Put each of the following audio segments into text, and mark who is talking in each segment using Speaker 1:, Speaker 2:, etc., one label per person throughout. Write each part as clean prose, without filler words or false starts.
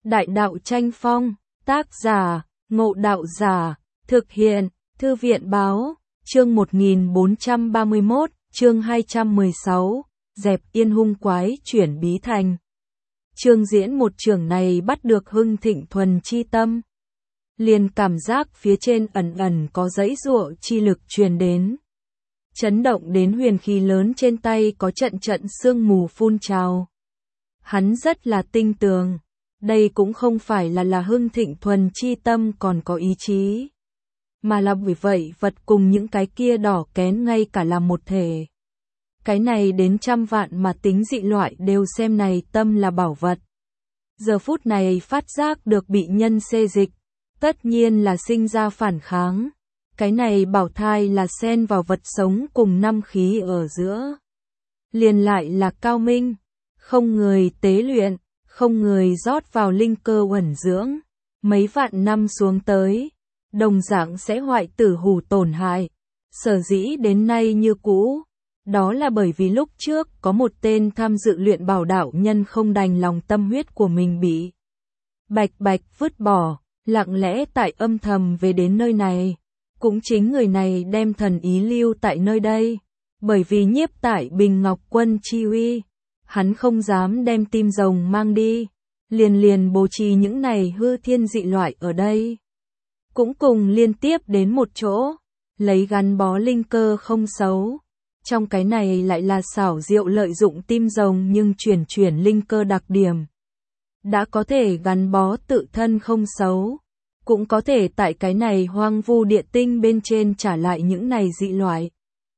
Speaker 1: Đại đạo tranh phong, tác giả, Ngộ Đạo Giả, thực hiện, Thư viện báo, chương 1431, chương 216, dẹp yên hung quái chuyển bí thành. Chương diễn một trường này bắt được hưng thịnh thuần chi tâm. Liền cảm giác phía trên ẩn ẩn có dãy giụa chi lực truyền đến. Chấn động đến huyền khí lớn trên tay có trận trận sương mù phun trào. Hắn rất là tinh tường. Đây cũng không phải là hưng thịnh thuần chi tâm còn có ý chí. Mà là vì vậy vật cùng những cái kia đỏ kén ngay cả là một thể. Cái này đến trăm vạn mà tính dị loại đều xem này tâm là bảo vật. Giờ phút này phát giác được bị nhân xê dịch. Tất nhiên là sinh ra phản kháng. Cái này bảo thai là xen vào vật sống cùng năm khí ở giữa. Liền lại là cao minh. Không người tế luyện. Không người rót vào linh cơ uẩn dưỡng. Mấy vạn năm xuống tới. Đồng dạng sẽ hoại tử hủ tổn hại. Sở dĩ đến nay như cũ. Đó là bởi vì lúc trước có một tên tham dự luyện bảo đạo nhân không đành lòng tâm huyết của mình bị bạch bạch vứt bỏ. Lặng lẽ tại âm thầm về đến nơi này. Cũng chính người này đem thần ý lưu tại nơi đây. Bởi vì nhiếp tại Bình Ngọc Quân chi uy. Hắn không dám đem tim rồng mang đi. Liền bố trí những này hư thiên dị loại ở đây. Cũng cùng liên tiếp đến một chỗ. Lấy gắn bó linh cơ không xấu. Trong cái này lại là xảo diệu lợi dụng tim rồng nhưng chuyển linh cơ đặc điểm. Đã có thể gắn bó tự thân không xấu. Cũng có thể tại cái này hoang vu địa tinh bên trên trả lại những này dị loại.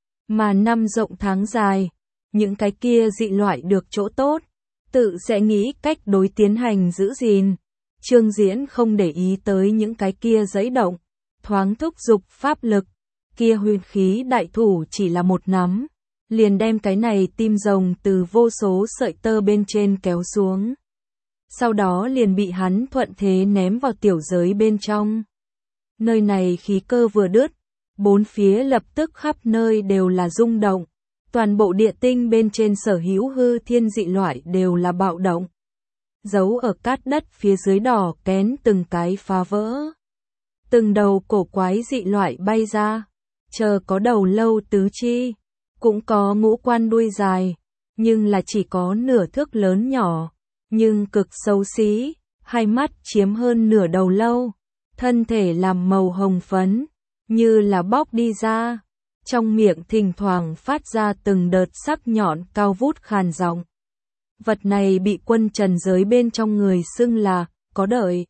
Speaker 1: Mà năm rộng tháng dài, những cái kia dị loại được chỗ tốt, tự sẽ nghĩ cách đối tiến hành giữ gìn. Chương diễn không để ý tới những cái kia giấy động, thoáng thúc dục pháp lực, kia huyền khí đại thủ chỉ là một nắm, liền đem cái này tim rồng từ vô số sợi tơ bên trên kéo xuống. Sau đó liền bị hắn thuận thế ném vào tiểu giới bên trong. Nơi này khí cơ vừa đứt, bốn phía lập tức khắp nơi đều là rung động. Toàn bộ địa tinh bên trên sở hữu hư thiên dị loại đều là bạo động. Giấu ở cát đất phía dưới đỏ kén từng cái phá vỡ. Từng đầu cổ quái dị loại bay ra. Chờ có đầu lâu tứ chi. Cũng có ngũ quan đuôi dài. Nhưng là chỉ có nửa thước lớn nhỏ. Nhưng cực xấu xí. Hai mắt chiếm hơn nửa đầu lâu. Thân thể làm màu hồng phấn. Như là bóc đi ra. Trong miệng thỉnh thoảng phát ra từng đợt sắc nhọn cao vút khàn giọng. Vật này bị quân trần giới bên trong người xưng là có đợi.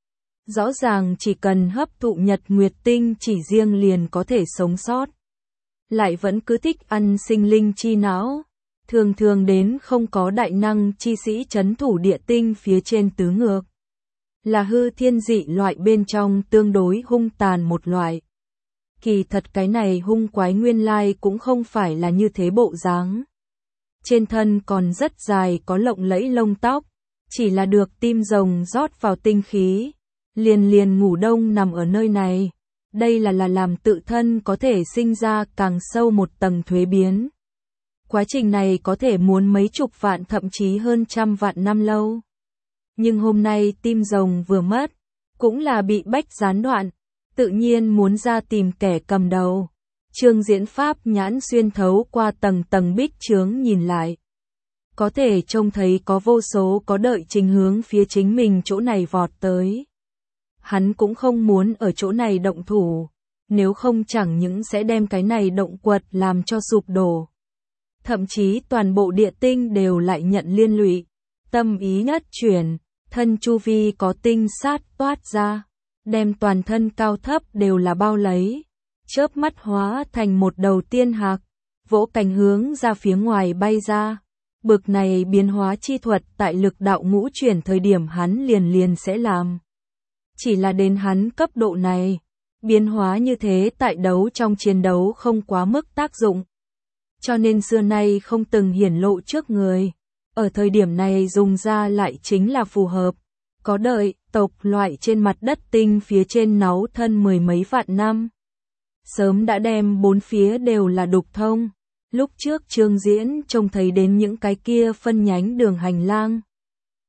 Speaker 1: Rõ ràng chỉ cần hấp thụ nhật nguyệt tinh chỉ riêng liền có thể sống sót. Lại vẫn cứ thích ăn sinh linh chi não. Thường đến không có đại năng chi sĩ trấn thủ địa tinh phía trên tứ ngược. Là hư thiên dị loại bên trong tương đối hung tàn một loại. Kỳ thật cái này hung quái nguyên lai cũng không phải là như thế bộ dáng. Trên thân còn rất dài có lộng lẫy lông tóc, chỉ là được tim rồng rót vào tinh khí, liền ngủ đông nằm ở nơi này. Đây là làm tự thân có thể sinh ra càng sâu một tầng thuế biến. Quá trình này có thể muốn mấy chục vạn thậm chí hơn trăm vạn năm lâu. Nhưng hôm nay tim rồng vừa mất, cũng là bị bách gián đoạn. Tự nhiên muốn ra tìm kẻ cầm đầu. Chương diễn pháp nhãn xuyên thấu qua tầng bích chướng nhìn lại. Có thể trông thấy có vô số có đợi trình hướng phía chính mình chỗ này vọt tới. Hắn cũng không muốn ở chỗ này động thủ. Nếu không chẳng những sẽ đem cái này động quật làm cho sụp đổ. Thậm chí toàn bộ địa tinh đều lại nhận liên lụy. Tâm ý nhất chuyển, thân chu vi có tinh sát toát ra. Đem toàn thân cao thấp đều là bao lấy, chớp mắt hóa thành một đầu tiên hạc, vỗ cánh hướng ra phía ngoài bay ra. Bực này biến hóa chi thuật tại lực đạo ngũ chuyển thời điểm hắn liền sẽ làm. Chỉ là đến hắn cấp độ này, biến hóa như thế tại đấu trong chiến đấu không quá mức tác dụng. Cho nên xưa nay không từng hiển lộ trước người, ở thời điểm này dùng ra lại chính là phù hợp. Có đợi, tộc loại trên mặt đất tinh phía trên náu thân mười mấy vạn năm. Sớm đã đem bốn phía đều là đục thông. Lúc trước chương diễn trông thấy đến những cái kia phân nhánh đường hành lang.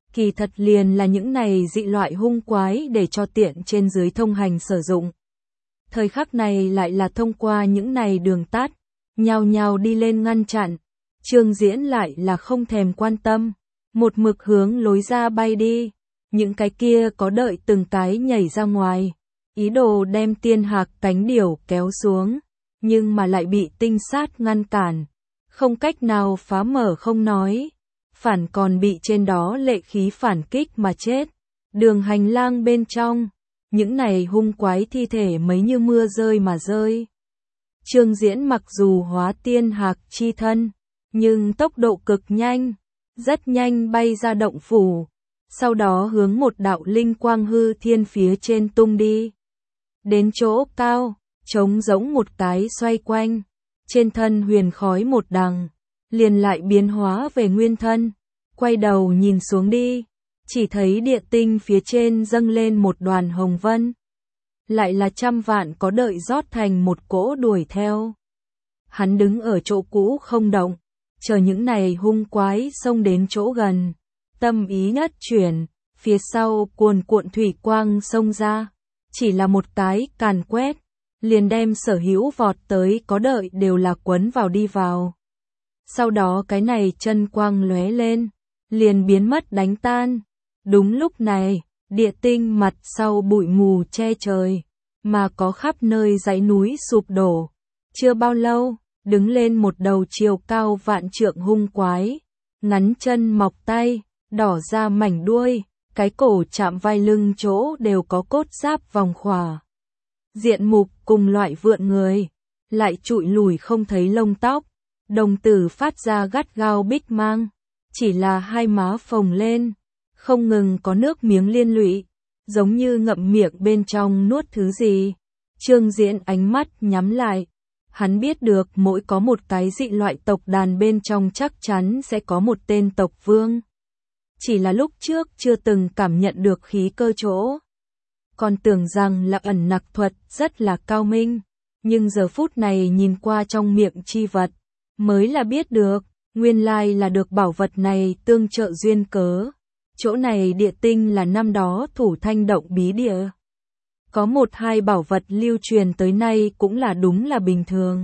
Speaker 1: kỳ thật liền là những này dị loại hung quái để cho tiện trên dưới thông hành sử dụng. Thời khắc này lại là thông qua những này đường tắt, nhào nhào đi lên ngăn chặn. Trương Diễn lại là không thèm quan tâm, một mực hướng lối ra bay đi. Những cái kia có đợi từng cái nhảy ra ngoài, ý đồ đem tiên hạc cánh điểu kéo xuống, nhưng mà lại bị tinh sát ngăn cản, không cách nào phá mở không nói, phản còn bị trên đó lệ khí phản kích mà chết. Đường hành lang bên trong, những này hung quái thi thể mấy như mưa rơi mà rơi. Trương Diễn mặc dù hóa tiên hạc chi thân, nhưng tốc độ cực nhanh, rất nhanh bay ra động phủ, sau đó hướng một đạo linh quang hư thiên phía trên tung đi. Đến chỗ cao, trống rỗng một cái xoay quanh, trên thân huyền khói một đằng, liền lại biến hóa về nguyên thân, quay đầu nhìn xuống đi, chỉ thấy địa tinh phía trên dâng lên một đoàn hồng vân. Lại là trăm vạn có đợi rót thành một cỗ đuổi theo. Hắn đứng ở chỗ cũ không động, chờ những này hung quái xông đến chỗ gần. Tâm ý nhất chuyển, phía sau cuồn cuộn thủy quang xông ra. Chỉ là một cái càn quét, liền đem sở hữu vọt tới có đợi đều là quấn vào đi vào. Sau đó cái này chân quang lóe lên, liền biến mất đánh tan. Đúng lúc này, địa tinh mặt sau bụi mù che trời, mà có khắp nơi dãy núi sụp đổ. Chưa bao lâu, đứng lên một đầu chiều cao vạn trượng hung quái, ngắn chân mọc tay, đỏ ra mảnh đuôi, cái cổ chạm vai lưng chỗ đều có cốt giáp vòng khỏa. Diện mục cùng loại vượn người, lại trụi lùi không thấy lông tóc, đồng tử phát ra gắt gao bích mang, chỉ là hai má phồng lên, không ngừng có nước miếng liên lụy, giống như ngậm miệng bên trong nuốt thứ gì. Trương Diễn ánh mắt nhắm lại, hắn biết được mỗi có một cái dị loại tộc đàn bên trong chắc chắn sẽ có một tên tộc vương. Chỉ là lúc trước chưa từng cảm nhận được khí cơ chỗ. Còn tưởng rằng là ẩn nặc thuật rất là cao minh, nhưng giờ phút này nhìn qua trong miệng chi vật, mới là biết được, nguyên lai là được bảo vật này tương trợ duyên cớ. Chỗ này địa tinh là năm đó Thủ Thanh Động bí địa. Có một hai bảo vật lưu truyền tới nay cũng là đúng là bình thường.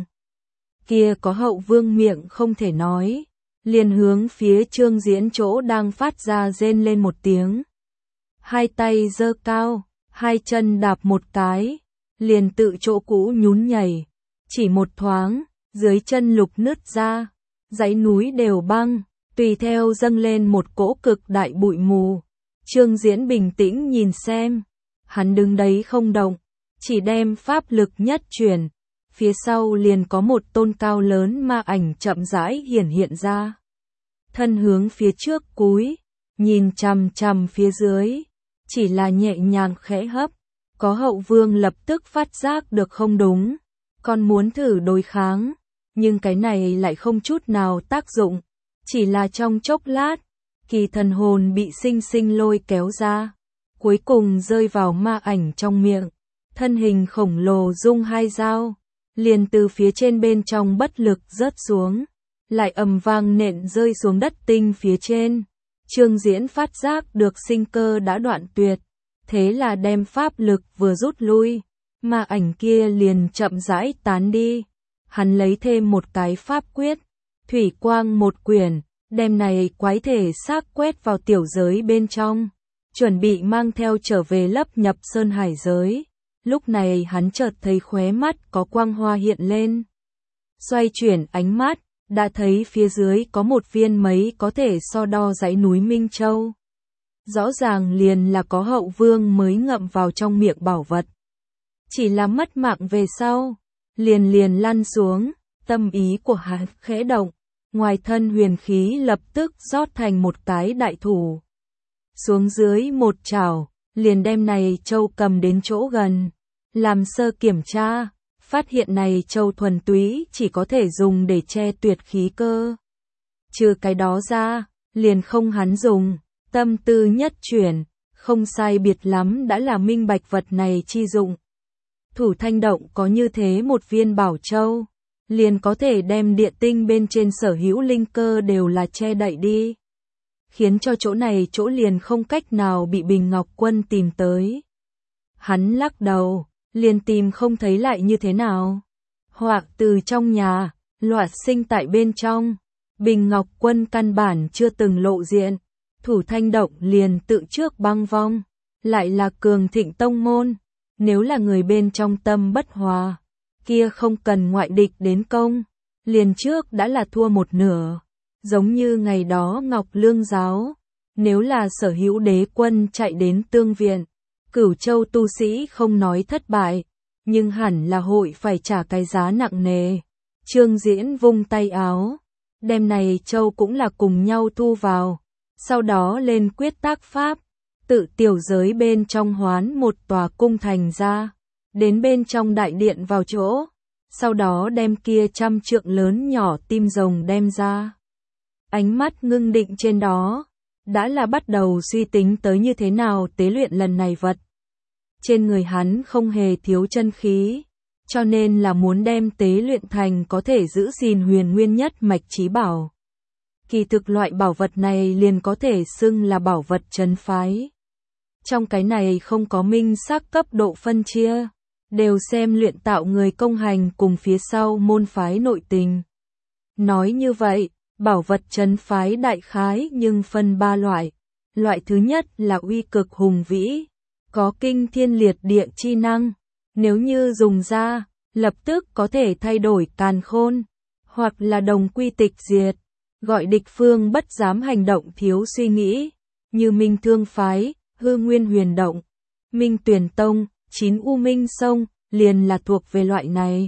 Speaker 1: Kia có Hậu Vương miệng không thể nói, liền hướng phía Trương Diễn chỗ đang phát ra rên lên một tiếng. Hai tay giơ cao, hai chân đạp một cái, liền tự chỗ cũ nhún nhảy, chỉ một thoáng, dưới chân lục nứt ra, dãy núi đều băng, tùy theo dâng lên một cỗ cực đại bụi mù. Trương Diễn bình tĩnh nhìn xem, hắn đứng đấy không động, chỉ đem pháp lực nhất chuyển, phía sau liền có một tôn cao lớn ma ảnh chậm rãi hiển hiện ra. Thân hướng phía trước cúi, nhìn chằm chằm phía dưới, chỉ là nhẹ nhàng khẽ hấp, có Hậu Vương lập tức phát giác được không đúng, còn muốn thử đối kháng, nhưng cái này lại không chút nào tác dụng, chỉ là trong chốc lát, kỳ thần hồn bị sinh sinh lôi kéo ra, cuối cùng rơi vào ma ảnh trong miệng, thân hình khổng lồ rung hai dao, liền từ phía trên bên trong bất lực rớt xuống, lại ầm vang nện rơi xuống đất tinh phía trên. Trương Diễn phát giác được sinh cơ đã đoạn tuyệt, thế là đem pháp lực vừa rút lui, ma ảnh kia liền chậm rãi tán đi. Hắn lấy thêm một cái pháp quyết, thủy quang một quyển, đem này quái thể xác quét vào tiểu giới bên trong, chuẩn bị mang theo trở về lấp nhập sơn hải giới. Lúc này hắn chợt thấy khóe mắt có quang hoa hiện lên. Xoay chuyển ánh mắt, đã thấy phía dưới có một viên mấy có thể so đo dãy núi Minh Châu. Rõ ràng liền là có Hậu Vương mới ngậm vào trong miệng bảo vật. Chỉ là mất mạng về sau, liền lăn xuống, tâm ý của hắn khẽ động, ngoài thân huyền khí lập tức rót thành một cái đại thủ. Xuống dưới một chảo, liền đem này châu cầm đến chỗ gần, làm sơ kiểm tra, phát hiện này châu thuần túy chỉ có thể dùng để che tuyệt khí cơ. Trừ cái đó ra, liền không hắn dùng, tâm tư nhất chuyển, không sai biệt lắm đã là minh bạch vật này chi dụng. Thủ Thanh Động có như thế một viên bảo châu, liền có thể đem địa tinh bên trên sở hữu linh cơ đều là che đậy đi. khiến cho chỗ này chỗ liền không cách nào bị Bình Ngọc Quân tìm tới. Hắn lắc đầu, liền tìm không thấy lại như thế nào. Hoặc từ trong nhà, loạt sinh tại bên trong, Bình Ngọc Quân căn bản chưa từng lộ diện, Thủ Thanh Động liền tự trước băng vong, lại là cường thịnh tông môn, nếu là người bên trong tâm bất hòa, kia không cần ngoại địch đến công, liền trước đã là thua một nửa, giống như ngày đó Ngọc Lương giáo, nếu là Sở Hữu đế quân chạy đến tương viện, Cửu Châu tu sĩ không nói thất bại, nhưng hẳn là hội phải trả cái giá nặng nề. Trương Diễn vung tay áo, đem này châu cũng là cùng nhau thu vào, sau đó lên quyết tác pháp, tự tiểu giới bên trong hoán một tòa cung thành ra, đến bên trong đại điện vào chỗ, sau đó đem kia 100 trượng lớn nhỏ tim rồng đem ra. Ánh mắt ngưng định trên đó, đã là bắt đầu suy tính tới như thế nào tế luyện lần này vật. Trên người hắn không hề thiếu chân khí, cho nên là muốn đem tế luyện thành có thể giữ gìn huyền nguyên nhất mạch chí bảo. Kỳ thực loại bảo vật này liền có thể xưng là bảo vật trấn phái. Trong cái này không có minh xác cấp độ phân chia, đều xem luyện tạo người công hành cùng phía sau môn phái nội tình. Nói như vậy, bảo vật trấn phái đại khái nhưng phân 3 loại. Loại thứ nhất là uy cực hùng vĩ, có kinh thiên liệt địa chi năng, nếu như dùng ra, lập tức có thể thay đổi càn khôn, hoặc là đồng quy tịch diệt, gọi địch phương bất dám hành động thiếu suy nghĩ, như Minh Thương phái, Hư Nguyên Huyền Động, Minh Tuyển Tông, 9 U Minh Sông, liền là thuộc về loại này.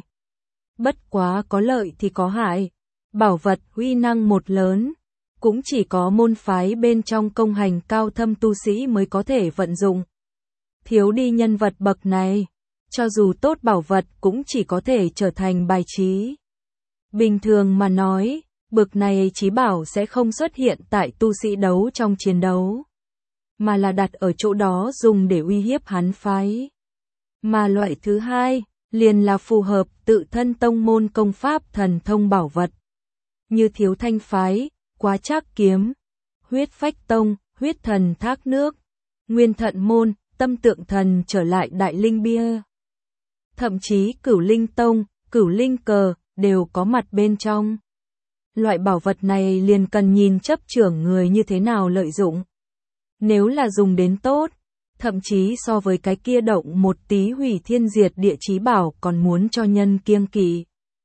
Speaker 1: Bất quá có lợi thì có hại, bảo vật uy năng một lớn, cũng chỉ có môn phái bên trong công hành cao thâm tu sĩ mới có thể vận dụng. Thiếu đi nhân vật bậc này, cho dù tốt bảo vật cũng chỉ có thể trở thành bài trí. Bình thường mà nói, bậc này chí bảo sẽ không xuất hiện tại tu sĩ đấu trong chiến đấu, mà là đặt ở chỗ đó dùng để uy hiếp hắn phái. Mà loại thứ hai, liền là phù hợp tự thân tông môn công pháp thần thông bảo vật. Như Thiếu Thanh phái, Quá Trác kiếm, Huyết Phách Tông, Huyết Thần Thác Nước, Nguyên Thận môn, Tâm Tượng Thần trở lại Đại Linh bia. Thậm chí Cửu Linh Tông, Cửu Linh cờ, đều có mặt bên trong. Loại bảo vật này liền cần nhìn chấp trưởng người như thế nào lợi dụng. Nếu là dùng đến tốt, thậm chí so với cái kia động một tí hủy thiên diệt địa chí bảo còn muốn cho nhân kiêng kỵ.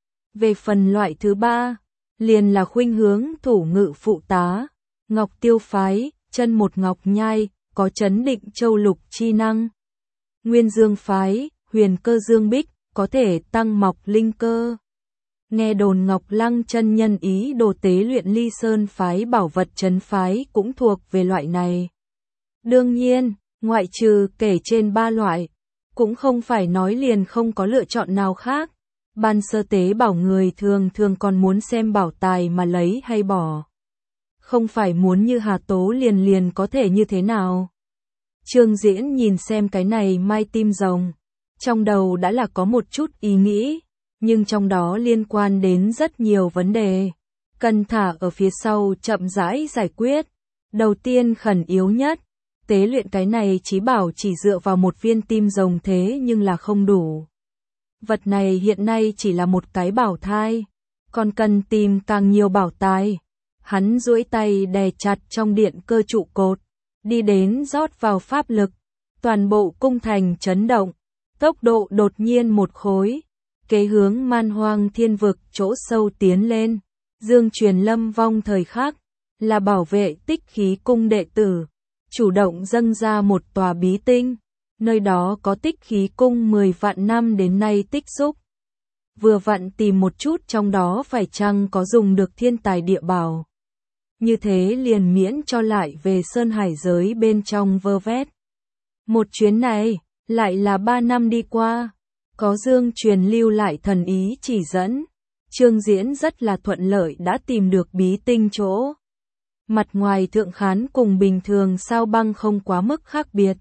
Speaker 1: Về phần loại thứ ba, liền là khuynh hướng thủ ngự phụ tá, Ngọc Tiêu phái, chân một ngọc nhai, có chấn định châu lục chi năng. Nguyên Dương phái, Huyền Cơ Dương Bích, có thể tăng mọc linh cơ. Nghe đồn Ngọc Lăng chân nhân ý đồ tế luyện Ly Sơn phái bảo vật trấn phái cũng thuộc về loại này. Đương nhiên, ngoại trừ kể trên 3 loại, cũng không phải nói liền không có lựa chọn nào khác. Ban sơ tế bảo người thường thường còn muốn xem bảo tài mà lấy hay bỏ. Không phải muốn như Hà Tố liền có thể như thế nào. Trương Diễn nhìn xem cái này mai tim rồng, trong đầu đã là có một chút ý nghĩ, nhưng trong đó liên quan đến rất nhiều vấn đề, cần thả ở phía sau chậm rãi giải quyết. Đầu tiên khẩn yếu nhất, tế luyện cái này chí bảo chỉ dựa vào một viên tim rồng thế nhưng là không đủ. Vật này hiện nay chỉ là một cái bảo thai, còn cần tìm càng nhiều bảo tài. Hắn duỗi tay đè chặt trong điện cơ trụ cột, đi đến rót vào pháp lực, toàn bộ cung thành chấn động, tốc độ đột nhiên một khối, kế hướng Man Hoang Thiên vực chỗ sâu tiến lên. Dương Truyền Lâm vong thời khắc, là bảo vệ Tích Khí cung đệ tử, chủ động dâng ra một tòa bí tinh, nơi đó có Tích Khí cung 10 vạn năm đến nay tích xúc. Vừa vặn tìm một chút trong đó phải chăng có dùng được thiên tài địa bảo. Như thế liền miễn cho lại về Sơn Hải giới bên trong vơ vét. Một chuyến này, lại là 3 năm đi qua, có Dương Truyền lưu lại thần ý chỉ dẫn, Trương Diễn rất là thuận lợi đã tìm được bí tinh chỗ. Mặt ngoài thượng khán cùng bình thường sao băng không quá mức khác biệt.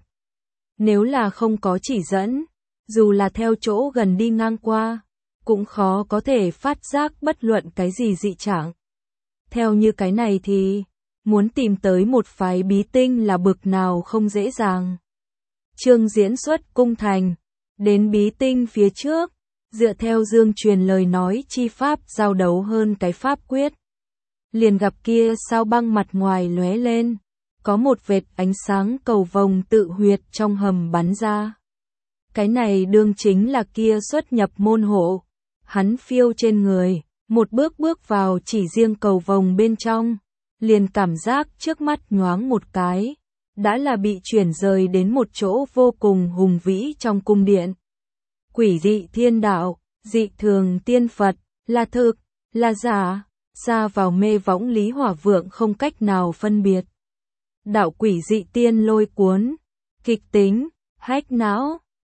Speaker 1: Nếu là không có chỉ dẫn, dù là theo chỗ gần đi ngang qua, cũng khó có thể phát giác bất luận cái gì dị trạng. Theo như cái này thì, muốn tìm tới một phái bí tinh là bực nào không dễ dàng. Chương diễn xuất cung thành, đến bí tinh phía trước, dựa theo Dương truyền lời nói chi pháp giao đấu hơn cái pháp quyết. Liền gặp kia sao băng mặt ngoài lóe lên, có một vệt ánh sáng cầu vồng tự huyệt trong hầm bắn ra. Cái này đương chính là kia xuất nhập môn hộ. Hắn phiêu trên người, một bước bước vào chỉ riêng cầu vồng bên trong, liền cảm giác trước mắt nhoáng một cái, đã là bị chuyển rời đến một chỗ vô cùng hùng vĩ trong cung điện. Quỷ dị thiên đạo, dị thường tiên Phật, là thực, là giả, xa vào mê võng Lý Hỏa Vượng không cách nào phân biệt. Đạo quỷ dị tiên lôi cuốn, kịch tính, hách não,